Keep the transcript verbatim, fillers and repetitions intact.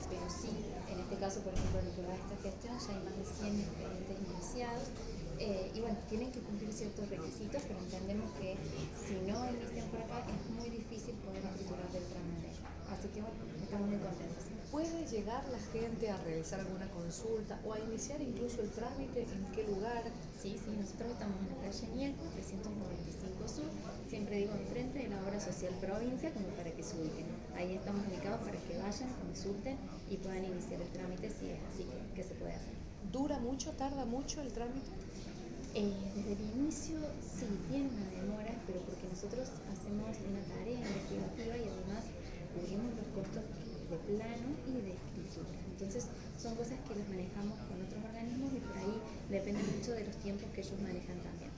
pero sí, en este caso, por ejemplo, en lo que va a esta gestión, ya hay más de cien expedientes iniciados. Eh, y bueno, tienen que cumplir ciertos requisitos, pero entendemos que si no inician por acá es muy difícil poder escriturar del trámite. Así que bueno, estamos muy contentos. ¿Puede llegar la gente a realizar alguna consulta o a iniciar incluso el trámite? ¿En qué lugar? Sí, sí, nosotros estamos en la calle Ñeco, trescientos noventa y cinco Sur, siempre digo enfrente de la obra social provincia, como para que se ubiquen. Ahí estamos ubicados para que vayan, consulten y puedan iniciar el trámite si es así que, que se puede hacer. ¿Dura mucho, tarda mucho el trámite? Eh, desde el inicio sí tiene una demora, pero porque nosotros hacemos una tarea investigativa y además cubrimos los costos de plano y de escritura. Entonces son cosas que las manejamos con otros organismos y por ahí depende mucho de los tiempos que ellos manejan también.